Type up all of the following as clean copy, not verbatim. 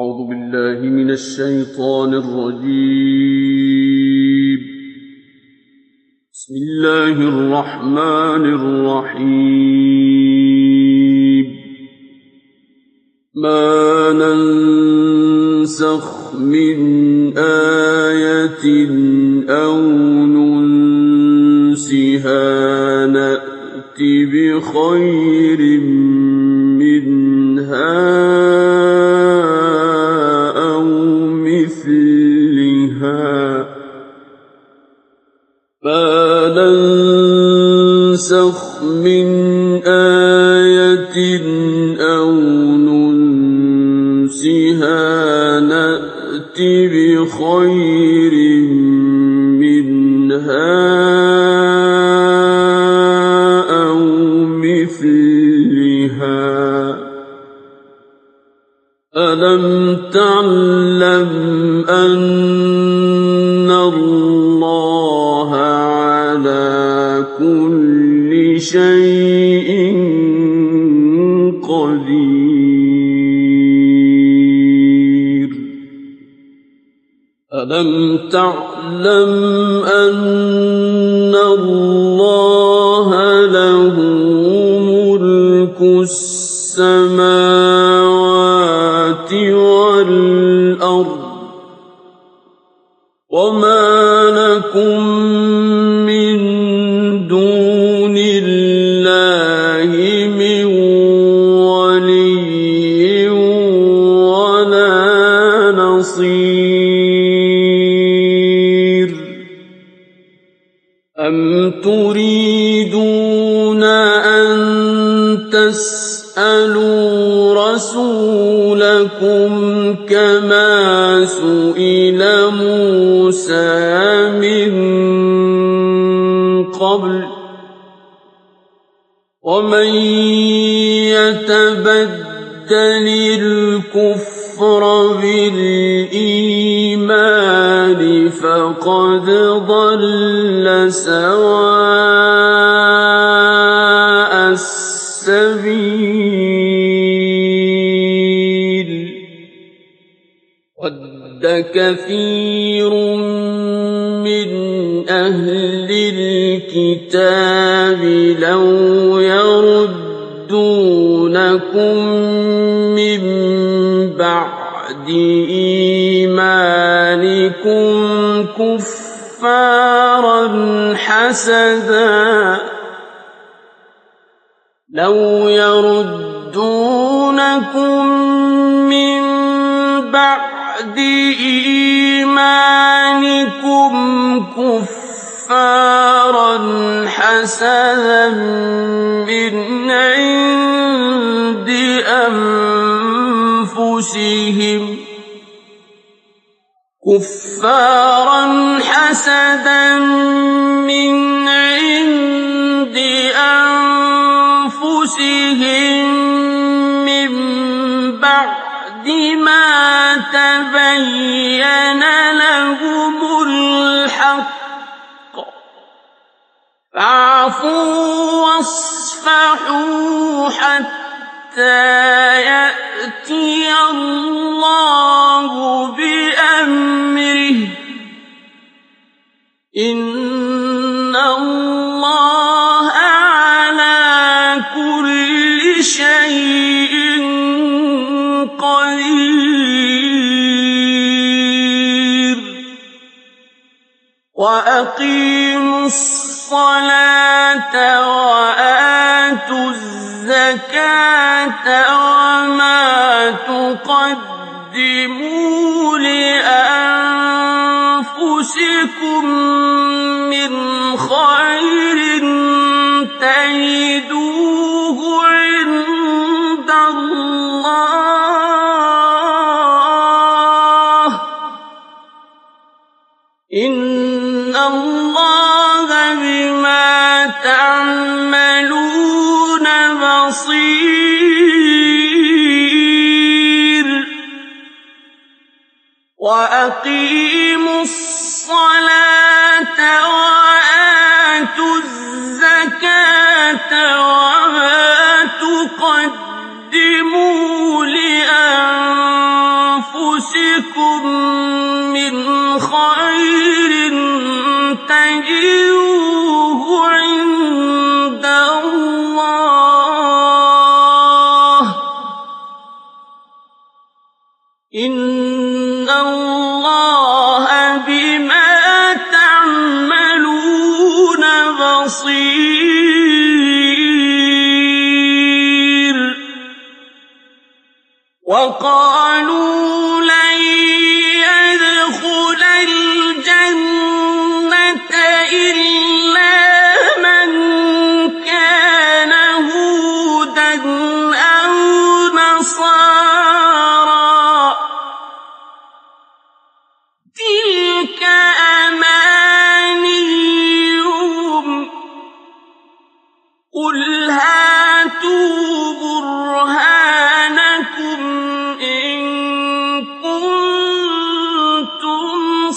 أعوذ بالله من الشيطان الرجيم. بسم الله الرحمن الرحيم. ما ننسخ من آية أو ننسها نأت بخير منها أو مثلها ما ننسخ من آية أو ننسها نأت بخير منها أو مثلها ألم تعلم أن الله على كل شيء قدير. ألم تعلم أن الله له ملك السماوات والأرض وما لكم من دون الله من ولي ولا نصير. أم تريدون أن تسألوا رسولكم كما سئل موسى من قبل ومن يتبدل الكفر بالإيمان فقد ضل سواء السبيل. ود كثير من أهل الكتاب لو يردونكم من بعد إيمانكم كفارا حسدا لو يردونكم من بعد إيمانكم كفارا حسدا من عند أنفسهم من بعد ما تبين لهم الحق فاعفوا واصفحوا حتى يأتي الله بأمره إن الله على كل شيء قدير. وأقيموا الصلاة وآتوا الزكاة وما تقدموا لأنفسكم من خير تجدوه عند الله إن الله بما تعملون بصير. وأقيموا الصلاة وآتوا الزكاة وما تقدموا لأنفسكم إِنَّ اللَّهَ بِمَا تَعْمَلُونَ بَصِيرٌ وَقَالُوا لَن يَدْخُلَ الْجَنَّةَ إِلَّا مَن كَانَ هُودًا أَوْ نَصَارَىٰ ۗ تِلْكَ أَمَانِيُّهُمْ ۗ قُلْ هَاتُوا بُرْهَانَكُمْ إِن كُنتُمْ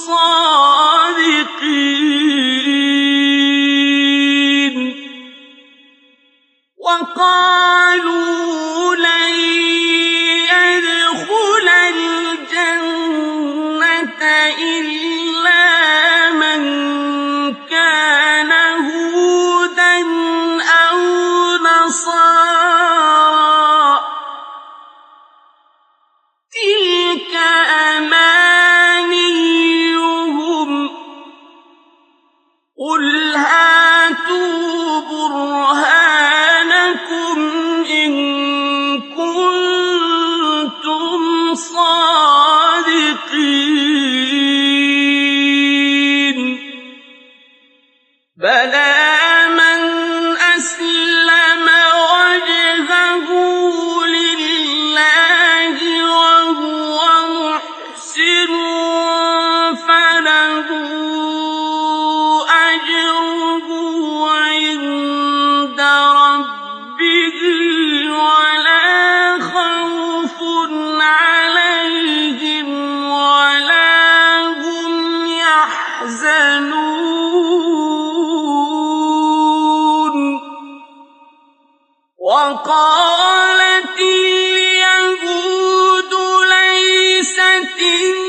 صَادِقِينَ وَقَالُوا لَن يَدْخُلَ الْجَنَّةَ إِلَّا مَن كَانَ هُودًا أَوْ نَصَارَىٰ ۗ تِلْكَ أَمَانِيُّهُمْ ۗ قُلْ هَاتُوا بُرْهَانَكُمْ إِن كُنتُمْ صَادِقِينَ بَلَىٰ مَنْ أَسْلَمَ وَجْهَهُ لِلَّهِ وَهُوَ مُحْسِنٌ فَلَهُ أَجْرُهُ عِندَ رَبِّهِ وَلَا خَوْفٌ عَلَيْهِمْ وَلَا هُمْ يَحْزَنُونَ وَقَالَتِ الْيَهُودُ لَيْسَتِ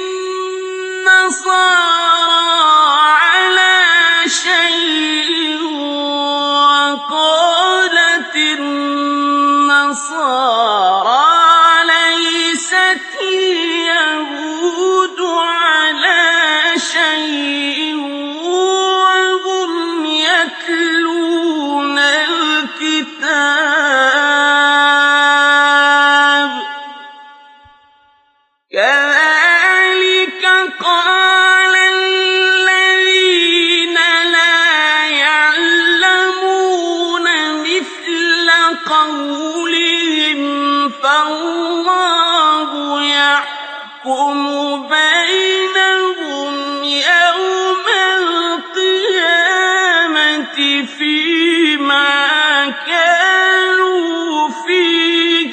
النَّصَارَىٰ عَلَىٰ شَيْءٍ وَقَالَتِ النَّصَارَىٰ لَيْسَتِ الْيَهُودُ عَلَىٰ شَيْءٍ وَهُمْ يَتْلُونَ الْكِتَابَ كَذَٰلِكَ قَالَ الَّذِينَ لَا يَعْلَمُونَ مِثْلَ قَوْلِهِمْ فَاللَّهُ يَحْكُمُ بَيْنَهُمْ يَوْمَ الْقِيَامَةِ فِيمَا كَانُوا فِيهِ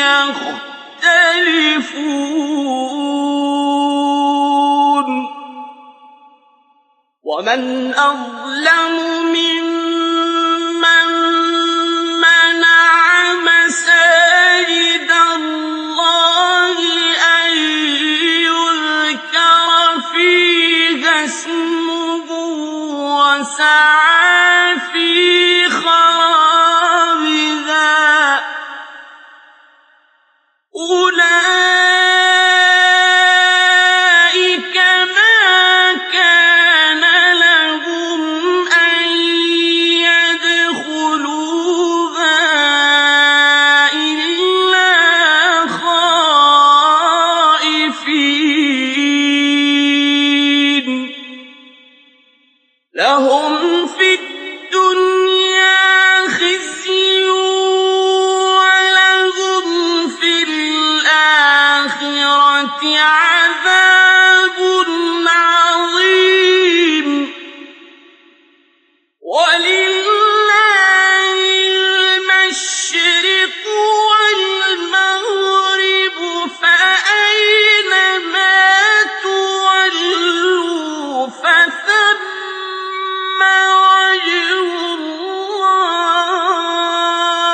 يَخْتَلِفُونَ وَمَنْ أَظْلَمُ مِمَّن مَّنَعَ مَسَاجِدَ اللَّهِ أَن يُذْكَرَ فِيهَا اسْمُهُ وَسَعَىٰ فِي خَرَابِهَا ۚ أُولَٰئِكَ مَا كَانَ لَهُمْ أَن يَدْخُلُوهَا إِلَّا خَائِفِينَ لَهُمْ فِي الدُّنْيَا خِزْيٌ وَلَهُمْ فِي الْآخِرَةِ عَذَابٌ عَظِيمٌ وَلِلَّهِ الْمَشْرِقُ وَالْمَغْرِبُ فَأَيْنَمَا تُوَلُّوا فَثَمَّ وَجْهُ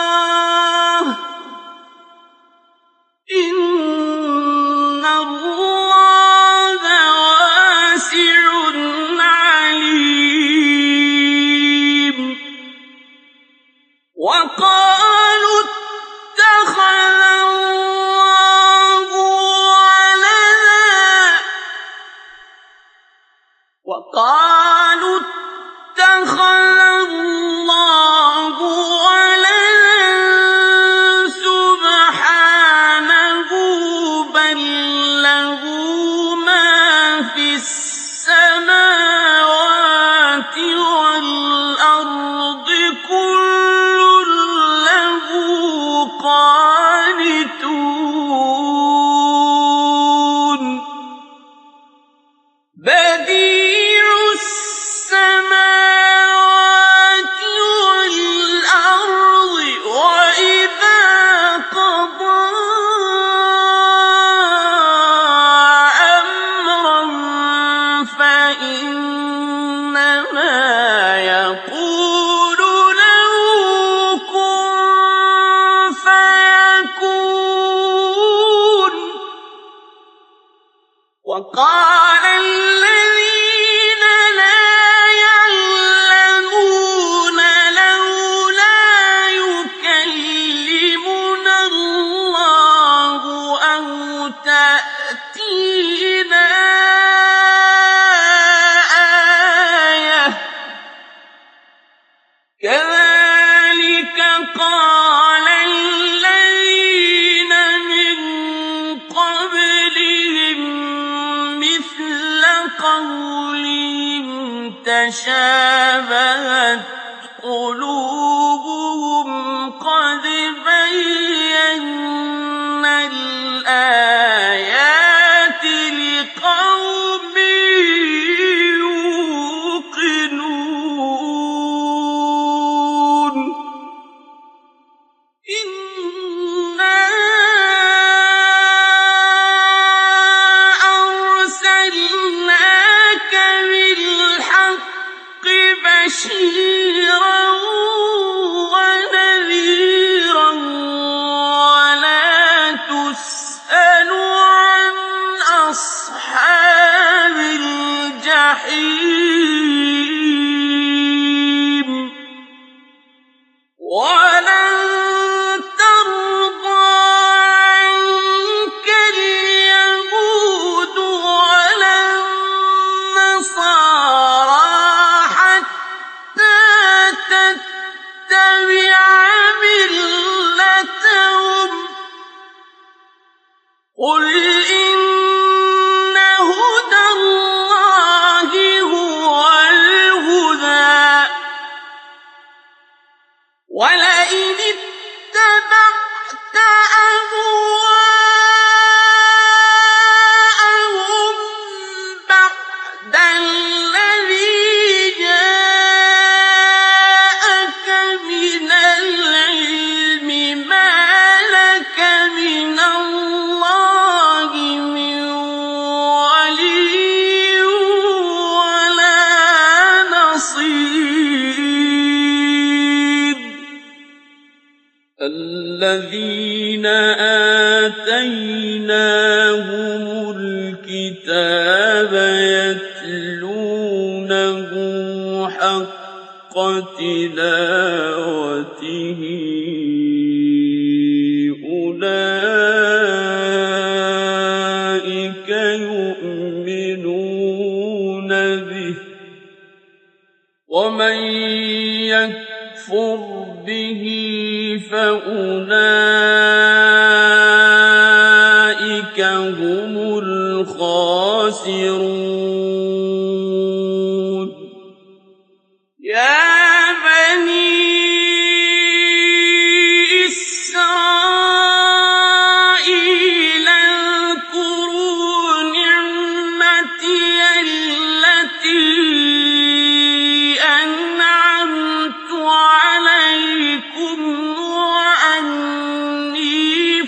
اللَّهِ ۚ إِنَّ اللَّهَ وقالوا اتخذ الله ولدا سبحانه بل له ما في السماوات والأرض كل له قانتون بديع السماوات والأرض وإذا قضى أمرا فإنما يقول له كن فيكون وقال الذين لا يعلمون لولا يكلمنا الله أو تأتينا آية كذلك قال الذين من قبلهم مثل قولهم تشابهت قلوبهم قد بينا الآيات لقوم يوقنون إنا أرسلناك بالحق بشيرا ونذيرا ولا تسأل عن أصحاب الجحيم ولن ترضى عنك اليهود ولا النصارى حتى تتبع ملتهم قل إن هدى الله هو الهدى ولئن اتبعت أهواءهم بعد الذي جاءك من العلم ما لك من الله من ولي ولا نصير الذين آتيناهم الكتاب يتلونه حق تلاوته أولئك يؤمنون به ومن يكفر به فأولئك هم الخاسرون يا بني إسرائيل اذكروا نعمتي التي أنعمت عليكم وأني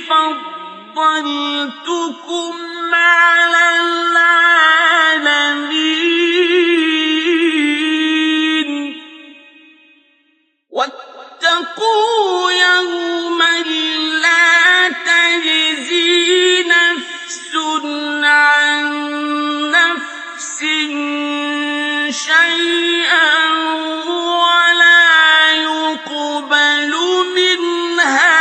فضلتكم على العالمين واتقوا يوما لا تجزي نفس عن نفس شيئا ولا يقبل منها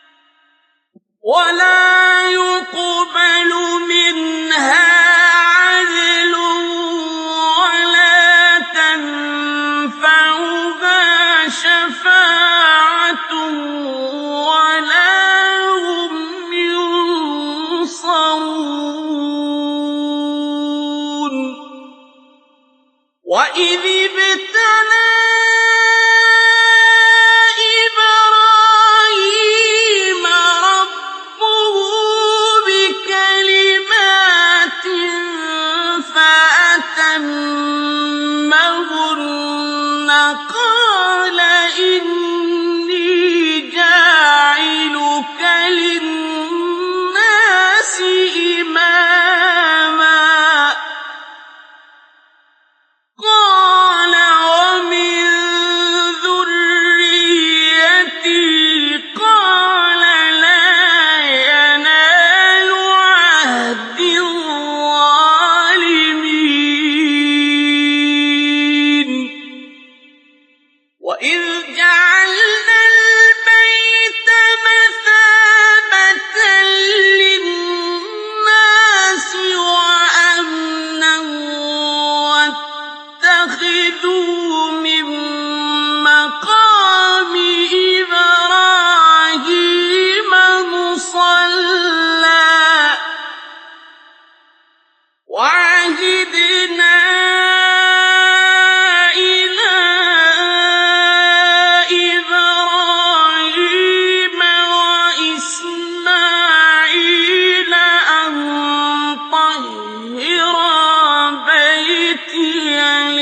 عدل وَإِذِ ابْتَلَىٰ إِبْرَاهِيمَ رَبُّهُ بِكَلِمَاتٍ فَأَتَمَّهُنَّ قَالَ إِنِّي جَاعِلُكَ لِلنَّاسِ إِمَامًا قَالَ وَمِن ذُرِّيَّتِي قَالَ لَا يَنَالُ عَهْدِي الظَّالِمِينَ وَإِذْ جَعَلْنَا الْبَيْتَ مَثَابَةً لِّلنَّاسِ وَأَمْنًا وَاتَّخِذُوا مِن مَّقَامِ إِبْرَاهِيمَ مُصَلًّى وَعَهِدْنَا إِلَىٰ إِبْرَاهِيمَ وَإِسْمَاعِيلَ أَن طَهِّرَا بَيْتِيَ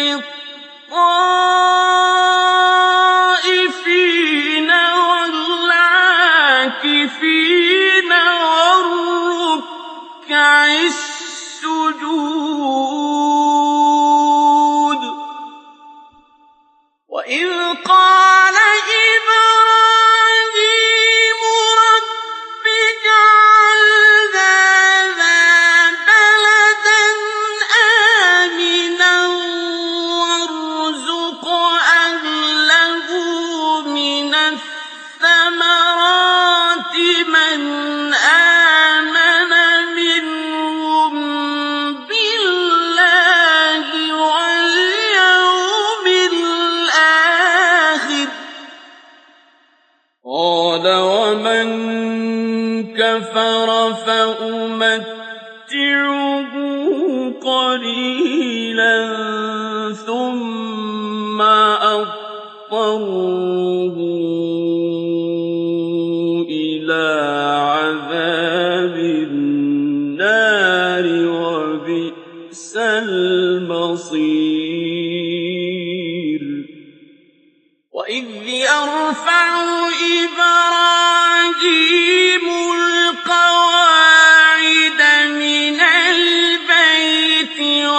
لِلطَّائِفِينَ وَالْعَاكِفِينَ وَالرُّكَّعِ السُّجُودِ وَإِذْ قَالَ إِبْرَاهِيمُ رَبِّ اجْعَلْ هَٰذَا بَلَدًا آمِنًا وَارْزُقْ أَهْلَهُ مِنَ الثَّمَرَاتِ مَنْ آمَنَ مِنْهُم بِاللَّهِ وَالْيَوْمِ الْآخِرِ قَالَ وَمَن كَفَرَ فَأُمَتِّعُهُ قَلِيلًا ثُمَّ أَضْطَرُّهُ إِلَىٰ عَذَابِ النَّارِ وَبِئْسَ الْمَصِيرُ وَإِذْ يَرْفَعُ إِبْرَاهِيمُ الْقَوَاعِدَ مِنَ الْبَيْتِ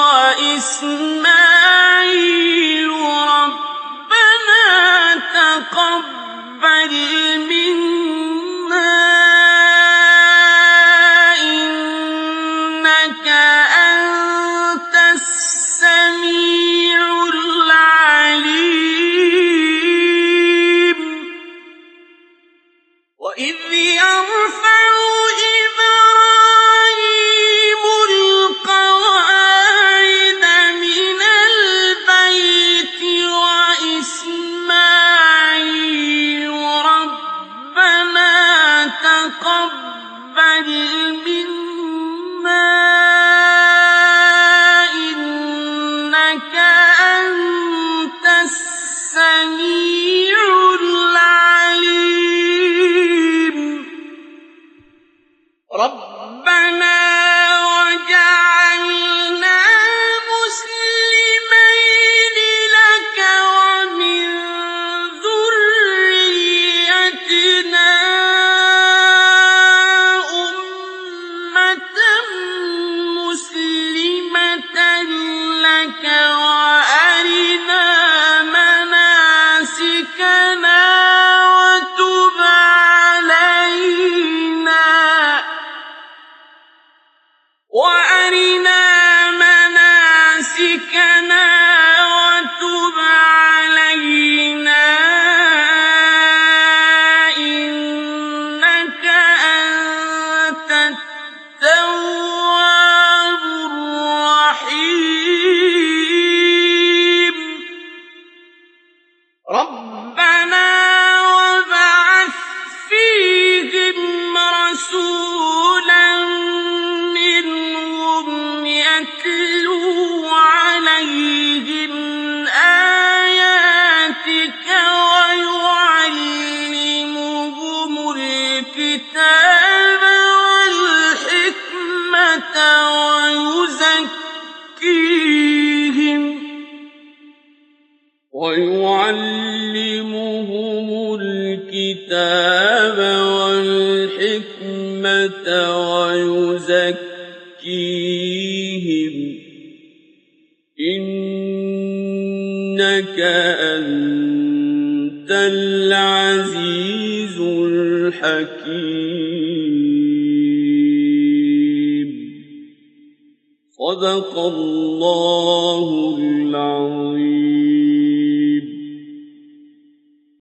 وَإِسْمَاعِيلُ رَبَّنَا تَقَبَّلْ مِنَّا إِنَّكَ أَنتَ السَّمِيعُ الْعَلِيمُ وَإِذْ يَرْفَعُ إِبْرَاهِيمُ الْقَوَاعِدَ مِنَ الْبَيْتِ وَإِسْمَاعِيلُ رَبَّنَا تَقَبَّلْ مِنَّا إِنَّكَ أَنتَ السَّمِيعُ الْعَلِيمُ رَبَّنَا وَاجْعَلْنَا مُسْلِمَيْنِ لَكَ وَمِن ذُرِّيَّتِنَا أُمَّةً مُّسْلِمَةً لَّكَ وَأَرِنَا مَنَاسِكَنَا وَتُبْ عَلَيْنَا ويزكيهم إنك أنت العزيز الحكيم. صدق الله العظيم.